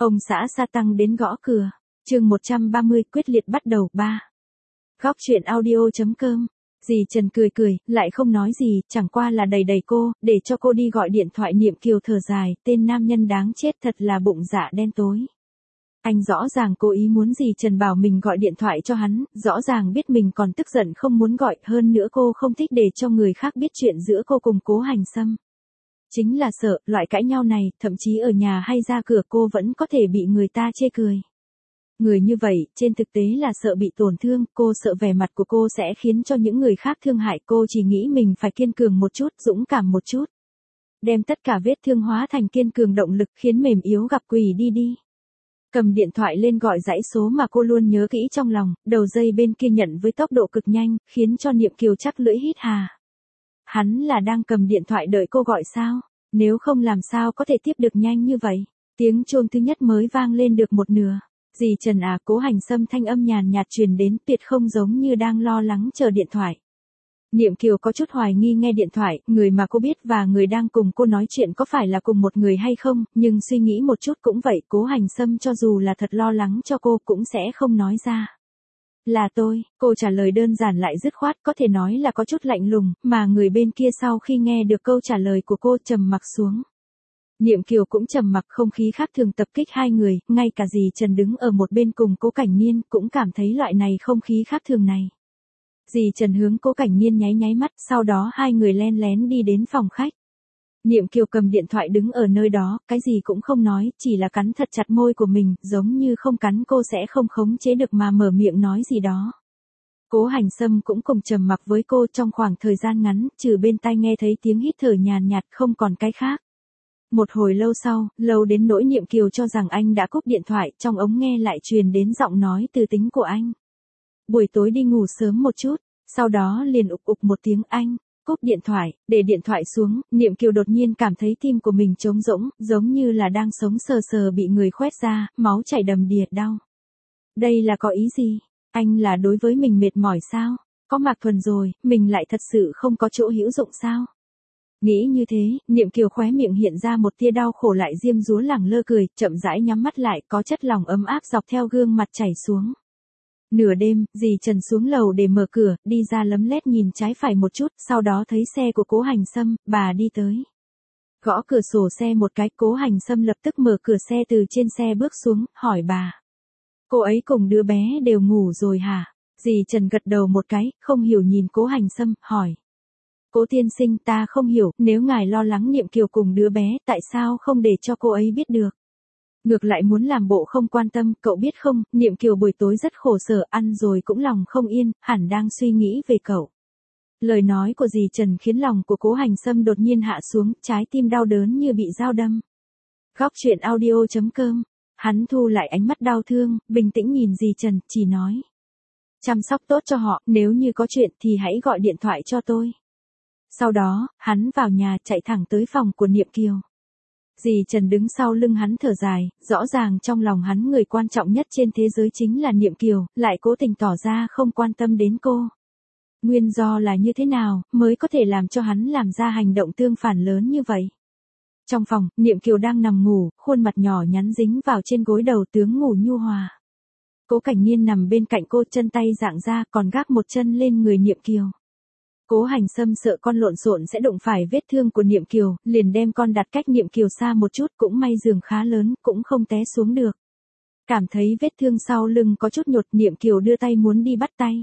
Ông xã Sa Tăng đến gõ cửa. Chương 130 quyết liệt bắt đầu 3. Góc truyện audio.com. Dì Trần cười cười, lại không nói gì, chẳng qua là đẩy cô, để cho cô đi gọi điện thoại. Niệm Kiều thở dài, tên nam nhân đáng chết thật là bụng dạ đen tối. Anh rõ ràng cố ý muốn dì Trần bảo mình gọi điện thoại cho hắn, rõ ràng biết mình còn tức giận không muốn gọi, hơn nữa cô không thích để cho người khác biết chuyện giữa cô cùng Cố Hành Sâm. Chính là sợ, loại cãi nhau này, thậm chí ở nhà hay ra cửa cô vẫn có thể bị người ta chê cười. Người như vậy, trên thực tế là sợ bị tổn thương, cô sợ vẻ mặt của cô sẽ khiến cho những người khác thương hại, cô chỉ nghĩ mình phải kiên cường một chút, dũng cảm một chút. Đem tất cả vết thương hóa thành kiên cường động lực, khiến mềm yếu gặp quỷ đi. Cầm điện thoại lên gọi dãy số mà cô luôn nhớ kỹ trong lòng, đầu dây bên kia nhận với tốc độ cực nhanh, khiến cho Niệm Kiều chắc lưỡi hít hà. Hắn là đang cầm điện thoại đợi cô gọi sao? Nếu không làm sao có thể tiếp được nhanh như vậy? Tiếng chuông thứ nhất mới vang lên được một nửa. Dì Trần à, Cố Hành Sâm thanh âm nhàn nhạt truyền đến, tuyệt không giống như đang lo lắng chờ điện thoại. Niệm Kiều có chút hoài nghi nghe điện thoại, người mà cô biết và người đang cùng cô nói chuyện có phải là cùng một người hay không, nhưng suy nghĩ một chút cũng vậy, Cố Hành Sâm cho dù là thật lo lắng cho cô cũng sẽ không nói ra. Là tôi, cô trả lời đơn giản lại dứt khoát, có thể nói là có chút lạnh lùng, mà người bên kia sau khi nghe được câu trả lời của cô trầm mặc xuống. Niệm Kiều cũng trầm mặc, không khí khác thường tập kích hai người, ngay cả dì Trần đứng ở một bên cùng Cố Cảnh Niên cũng cảm thấy loại này không khí khác thường này. Dì Trần hướng Cố Cảnh Niên nháy mắt, sau đó hai người len lén đi đến phòng khách. Niệm Kiều cầm điện thoại đứng ở nơi đó, cái gì cũng không nói, chỉ là cắn thật chặt môi của mình, giống như không cắn cô sẽ không khống chế được mà mở miệng nói gì đó. Cố Hành Sâm cũng cùng trầm mặc với cô trong khoảng thời gian ngắn, trừ bên tai nghe thấy tiếng hít thở nhàn nhạt không còn cái khác. Một hồi lâu sau, lâu đến nỗi Niệm Kiều cho rằng anh đã cúp điện thoại, trong ống nghe lại truyền đến giọng nói từ tính của anh. Buổi tối đi ngủ sớm một chút, sau đó liền ục một tiếng anh. Cúp điện thoại, để điện thoại xuống, Niệm Kiều đột nhiên cảm thấy tim của mình trống rỗng, giống như là đang sống sờ sờ bị người khoét ra, máu chảy đầm đìa đau. Đây là có ý gì? Anh là đối với mình mệt mỏi sao? Có Mạc Thuần rồi, mình lại thật sự không có chỗ hữu dụng sao? Nghĩ như thế, Niệm Kiều khóe miệng hiện ra một tia đau khổ lại diêm dúa lẳng lơ cười, chậm rãi nhắm mắt lại, có chất lỏng ấm áp dọc theo gương mặt chảy xuống. Nửa đêm, dì Trần xuống lầu để mở cửa, đi ra lấm lét nhìn trái phải một chút, sau đó thấy xe của Cố Hành Sâm, bà đi tới. Gõ cửa sổ xe một cái, Cố Hành Sâm lập tức mở cửa xe từ trên xe bước xuống, hỏi bà. Cô ấy cùng đứa bé đều ngủ rồi hả? Dì Trần gật đầu một cái, không hiểu nhìn Cố Hành Sâm, hỏi. Cố tiên sinh, ta không hiểu, nếu ngài lo lắng Niệm Kiều cùng đứa bé, tại sao không để cho cô ấy biết được? Ngược lại muốn làm bộ không quan tâm, cậu biết không, Niệm Kiều buổi tối rất khổ sở, ăn rồi cũng lòng không yên, hẳn đang suy nghĩ về cậu. Lời nói của dì Trần khiến lòng của Cố Hành Sâm đột nhiên hạ xuống, trái tim đau đớn như bị dao đâm. Góc truyện audio.com. Hắn thu lại ánh mắt đau thương, bình tĩnh nhìn dì Trần, chỉ nói. Chăm sóc tốt cho họ, nếu như có chuyện thì hãy gọi điện thoại cho tôi. Sau đó, hắn vào nhà chạy thẳng tới phòng của Niệm Kiều. Dì Trần đứng sau lưng hắn thở dài, rõ ràng trong lòng hắn người quan trọng nhất trên thế giới chính là Niệm Kiều, lại cố tình tỏ ra không quan tâm đến cô. Nguyên do là như thế nào, mới có thể làm cho hắn làm ra hành động tương phản lớn như vậy? Trong phòng, Niệm Kiều đang nằm ngủ, khuôn mặt nhỏ nhắn dính vào trên gối đầu, tướng ngủ nhu hòa. Cố Cảnh Niên nằm bên cạnh cô, chân tay dạng ra, còn gác một chân lên người Niệm Kiều. Cố Hành Sâm sợ con lộn xộn sẽ đụng phải vết thương của Niệm Kiều, liền đem con đặt cách Niệm Kiều xa một chút, cũng may giường khá lớn, cũng không té xuống được. Cảm thấy vết thương sau lưng có chút nhột, Niệm Kiều đưa tay muốn đi bắt tay.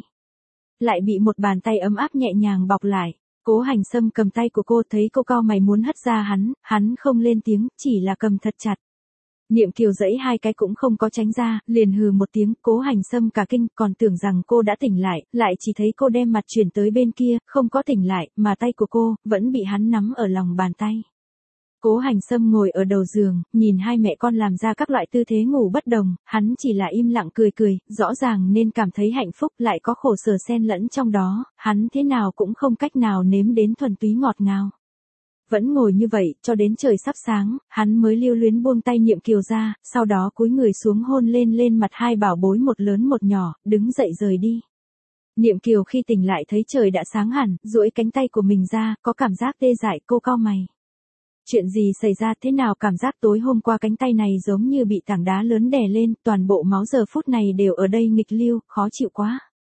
Lại bị một bàn tay ấm áp nhẹ nhàng bọc lại. Cố Hành Sâm cầm tay của cô, thấy cô cau mày muốn hất ra hắn không lên tiếng, chỉ là cầm thật chặt. Niệm Kiều giãy hai cái cũng không có tránh ra, liền hừ một tiếng, Cố Hành Sâm cả kinh, còn tưởng rằng cô đã tỉnh lại chỉ thấy cô đem mặt chuyển tới bên kia, không có tỉnh lại, mà tay của cô, vẫn bị hắn nắm ở lòng bàn tay. Cố Hành Sâm ngồi ở đầu giường, nhìn hai mẹ con làm ra các loại tư thế ngủ bất đồng, hắn chỉ là im lặng cười, rõ ràng nên cảm thấy hạnh phúc lại có khổ sở xen lẫn trong đó, hắn thế nào cũng không cách nào nếm đến thuần túy ngọt ngào. Vẫn ngồi như vậy, cho đến trời sắp sáng, hắn mới lưu luyến buông tay Niệm Kiều ra, sau đó cúi người xuống hôn lên mặt hai bảo bối một lớn một nhỏ, đứng dậy rời đi. Niệm Kiều khi tỉnh lại thấy trời đã sáng hẳn, duỗi cánh tay của mình ra, có cảm giác tê dại, cô cau mày. Chuyện gì xảy ra thế nào, cảm giác tối hôm qua cánh tay này giống như bị tảng đá lớn đè lên, toàn bộ máu giờ phút này đều ở đây nghịch lưu, khó chịu quá.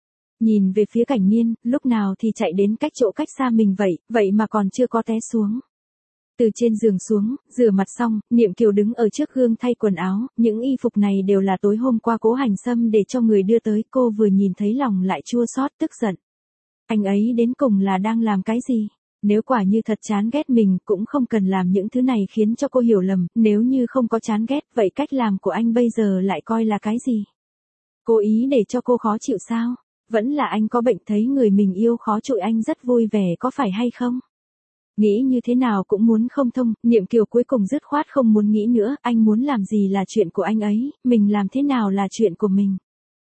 Nhìn về phía Cảnh Niên, lúc nào thì chạy đến cách chỗ cách xa mình vậy mà còn chưa có té xuống. Từ trên giường xuống, rửa mặt xong, Niệm Kiều đứng ở trước gương thay quần áo, những y phục này đều là tối hôm qua Cố Hành Sâm để cho người đưa tới, cô vừa nhìn thấy lòng lại chua xót tức giận. Anh ấy đến cùng là đang làm cái gì? Nếu quả như thật chán ghét mình cũng không cần làm những thứ này khiến cho cô hiểu lầm, nếu như không có chán ghét vậy cách làm của anh bây giờ lại coi là cái gì? Cố ý để cho cô khó chịu sao? Vẫn là anh có bệnh thấy người mình yêu khó chịu anh rất vui vẻ có phải hay không? Nghĩ như thế nào cũng muốn không thông, Niệm Kiều cuối cùng dứt khoát không muốn nghĩ nữa, anh muốn làm gì là chuyện của anh ấy, mình làm thế nào là chuyện của mình.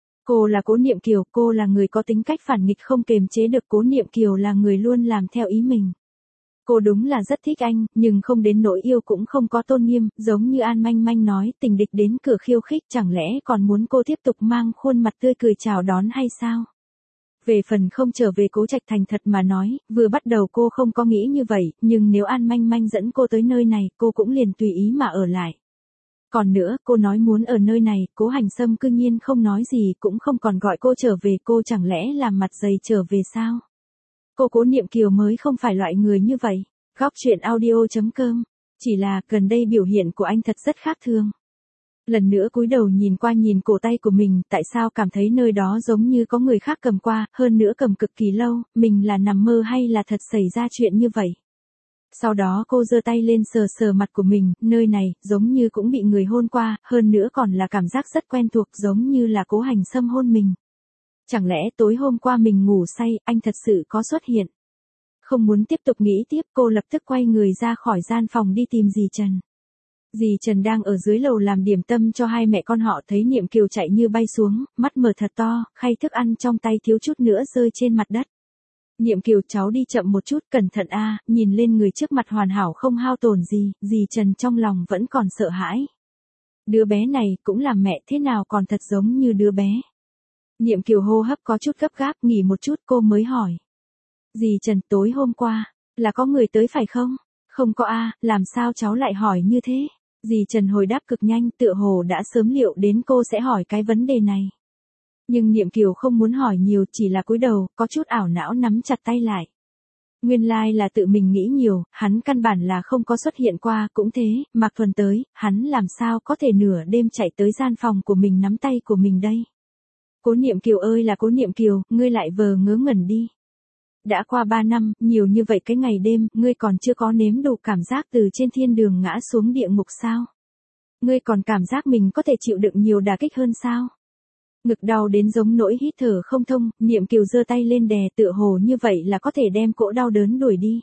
Cô là Cố Niệm Kiều, cô là người có tính cách phản nghịch không kềm chế được, Cố Niệm Kiều là người luôn làm theo ý mình. Cô đúng là rất thích anh, nhưng không đến nỗi yêu cũng không có tôn nghiêm, giống như An Manh Manh nói, tình địch đến cửa khiêu khích chẳng lẽ còn muốn cô tiếp tục mang khuôn mặt tươi cười chào đón hay sao? Về phần không trở về, Cố Trạch thành thật mà nói, vừa bắt đầu cô không có nghĩ như vậy, nhưng nếu An Manh Manh dẫn cô tới nơi này, cô cũng liền tùy ý mà ở lại. Còn nữa, cô nói muốn ở nơi này, Cố Hành Sâm cư nhiên không nói gì cũng không còn gọi cô trở về, cô chẳng lẽ làm mặt dày trở về sao? Cô Cố Niệm Kiều mới không phải loại người như vậy. Góc truyện audio.com. Chỉ là gần đây biểu hiện của anh thật rất khác thường. Lần nữa cúi đầu nhìn qua nhìn cổ tay của mình, tại sao cảm thấy nơi đó giống như có người khác cầm qua, hơn nữa cầm cực kỳ lâu, mình là nằm mơ hay là thật xảy ra chuyện như vậy? Sau đó cô giơ tay lên sờ sờ mặt của mình, nơi này, giống như cũng bị người hôn qua, hơn nữa còn là cảm giác rất quen thuộc giống như là Cố Hành Sâm hôn mình. Chẳng lẽ tối hôm qua mình ngủ say, anh thật sự có xuất hiện? Không muốn tiếp tục nghĩ tiếp, cô lập tức quay người ra khỏi gian phòng đi tìm dì Trần. Dì Trần đang ở dưới lầu làm điểm tâm cho hai mẹ con họ, thấy Niệm Kiều chạy như bay xuống, mắt mở thật to, khay thức ăn trong tay thiếu chút nữa rơi trên mặt đất. Niệm Kiều, cháu đi chậm một chút, cẩn thận a. Nhìn lên người trước mặt hoàn hảo không hao tổn gì, dì Trần trong lòng vẫn còn sợ hãi. Đứa bé này cũng là mẹ thế nào còn thật giống như đứa bé. Niệm Kiều hô hấp có chút gấp gáp, nghỉ một chút cô mới hỏi. Dì Trần, tối hôm qua, là có người tới phải không? Không có a, làm sao cháu lại hỏi như thế? Dì Trần hồi đáp cực nhanh, tựa hồ đã sớm liệu đến cô sẽ hỏi cái vấn đề này. Nhưng Niệm Kiều không muốn hỏi nhiều, chỉ là cúi đầu, có chút ảo não nắm chặt tay lại. Nguyên lai là tự mình nghĩ nhiều, hắn căn bản là không có xuất hiện qua, cũng thế, Mạc Thuần tới, hắn làm sao có thể nửa đêm chạy tới gian phòng của mình nắm tay của mình đây. Cố Niệm Kiều ơi là Cố Niệm Kiều, ngươi lại vờ ngớ ngẩn đi. Đã qua 3 năm, nhiều như vậy cái ngày đêm, ngươi còn chưa có nếm đủ cảm giác từ trên thiên đường ngã xuống địa ngục sao? Ngươi còn cảm giác mình có thể chịu đựng nhiều đả kích hơn sao? Ngực đau đến giống nỗi hít thở không thông, Niệm Kiều giơ tay lên đè, tựa hồ như vậy là có thể đem cỗ đau đớn đuổi đi.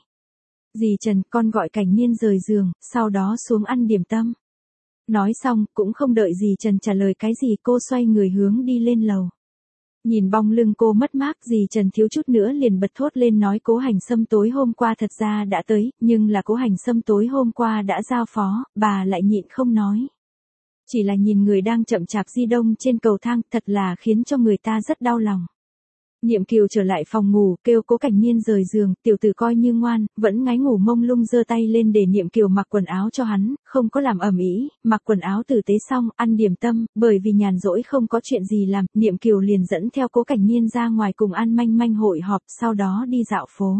Dì Trần, con gọi Cảnh Niên rời giường, sau đó xuống ăn điểm tâm. Nói xong, cũng không đợi dì Trần trả lời cái gì, cô xoay người hướng đi lên lầu. Nhìn bóng lưng cô mất mát, dì Trần thiếu chút nữa liền bật thốt lên nói Cố Hành Sâm tối hôm qua thật ra đã tới, nhưng là Cố Hành Sâm tối hôm qua đã giao phó, bà lại nhịn không nói. Chỉ là nhìn người đang chậm chạp di động trên cầu thang, thật là khiến cho người ta rất đau lòng. Niệm Kiều trở lại phòng ngủ, kêu Cố Cảnh Niên rời giường, tiểu tử coi như ngoan, vẫn ngáy ngủ mông lung giơ tay lên để Niệm Kiều mặc quần áo cho hắn, không có làm ầm ĩ, mặc quần áo tử tế xong, ăn điểm tâm, bởi vì nhàn rỗi không có chuyện gì làm, Niệm Kiều liền dẫn theo Cố Cảnh Niên ra ngoài cùng An Manh Manh hội họp, sau đó đi dạo phố.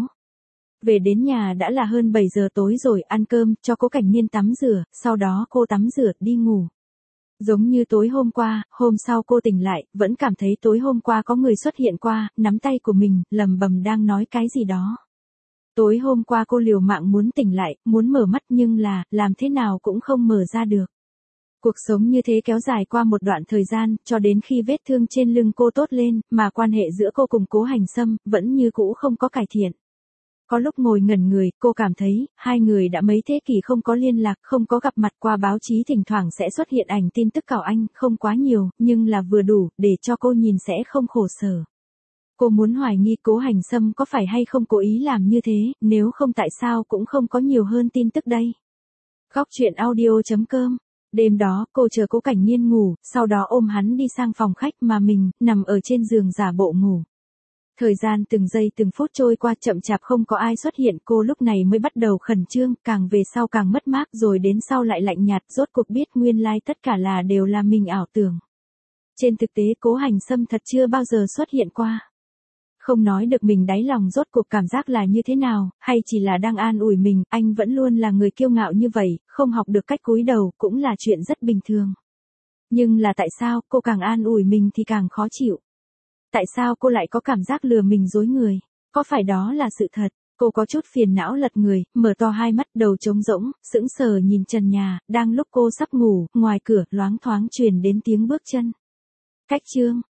Về đến nhà đã là hơn 7 giờ tối rồi, ăn cơm, cho Cố Cảnh Niên tắm rửa, sau đó cô tắm rửa, đi ngủ. Giống như tối hôm qua, hôm sau cô tỉnh lại, vẫn cảm thấy tối hôm qua có người xuất hiện qua, nắm tay của mình, lầm bầm đang nói cái gì đó. Tối hôm qua cô liều mạng muốn tỉnh lại, muốn mở mắt nhưng là, làm thế nào cũng không mở ra được. Cuộc sống như thế kéo dài qua một đoạn thời gian, cho đến khi vết thương trên lưng cô tốt lên, mà quan hệ giữa cô cùng Cố Hành Sâm, vẫn như cũ không có cải thiện. Có lúc ngồi ngẩn người, cô cảm thấy, hai người đã mấy thế kỷ không có liên lạc, không có gặp mặt, qua báo chí thỉnh thoảng sẽ xuất hiện ảnh tin tức cào anh, không quá nhiều, nhưng là vừa đủ, để cho cô nhìn sẽ không khổ sở. Cô muốn hoài nghi Cố Hành Sâm có phải hay không cố ý làm như thế, nếu không tại sao cũng không có nhiều hơn tin tức đây. Góc truyện audio.com. Đêm đó, cô chờ Cố Cảnh Niên ngủ, sau đó ôm hắn đi sang phòng khách mà mình, nằm ở trên giường giả bộ ngủ. Thời gian từng giây từng phút trôi qua chậm chạp không có ai xuất hiện, cô lúc này mới bắt đầu khẩn trương, càng về sau càng mất mát, rồi đến sau lại lạnh nhạt, rốt cuộc biết nguyên lai tất cả đều là mình ảo tưởng. Trên thực tế Cố Hành Sâm thật chưa bao giờ xuất hiện qua. Không nói được mình đáy lòng rốt cuộc cảm giác là như thế nào, hay chỉ là đang an ủi mình, anh vẫn luôn là người kiêu ngạo như vậy, không học được cách cúi đầu cũng là chuyện rất bình thường. Nhưng là tại sao cô càng an ủi mình thì càng khó chịu? Tại sao cô lại có cảm giác lừa mình dối người? Có phải đó là sự thật? Cô có chút phiền não lật người, mở to hai mắt, đầu trống rỗng, sững sờ nhìn trần nhà, đang lúc cô sắp ngủ, ngoài cửa loáng thoáng truyền đến tiếng bước chân. Cách chương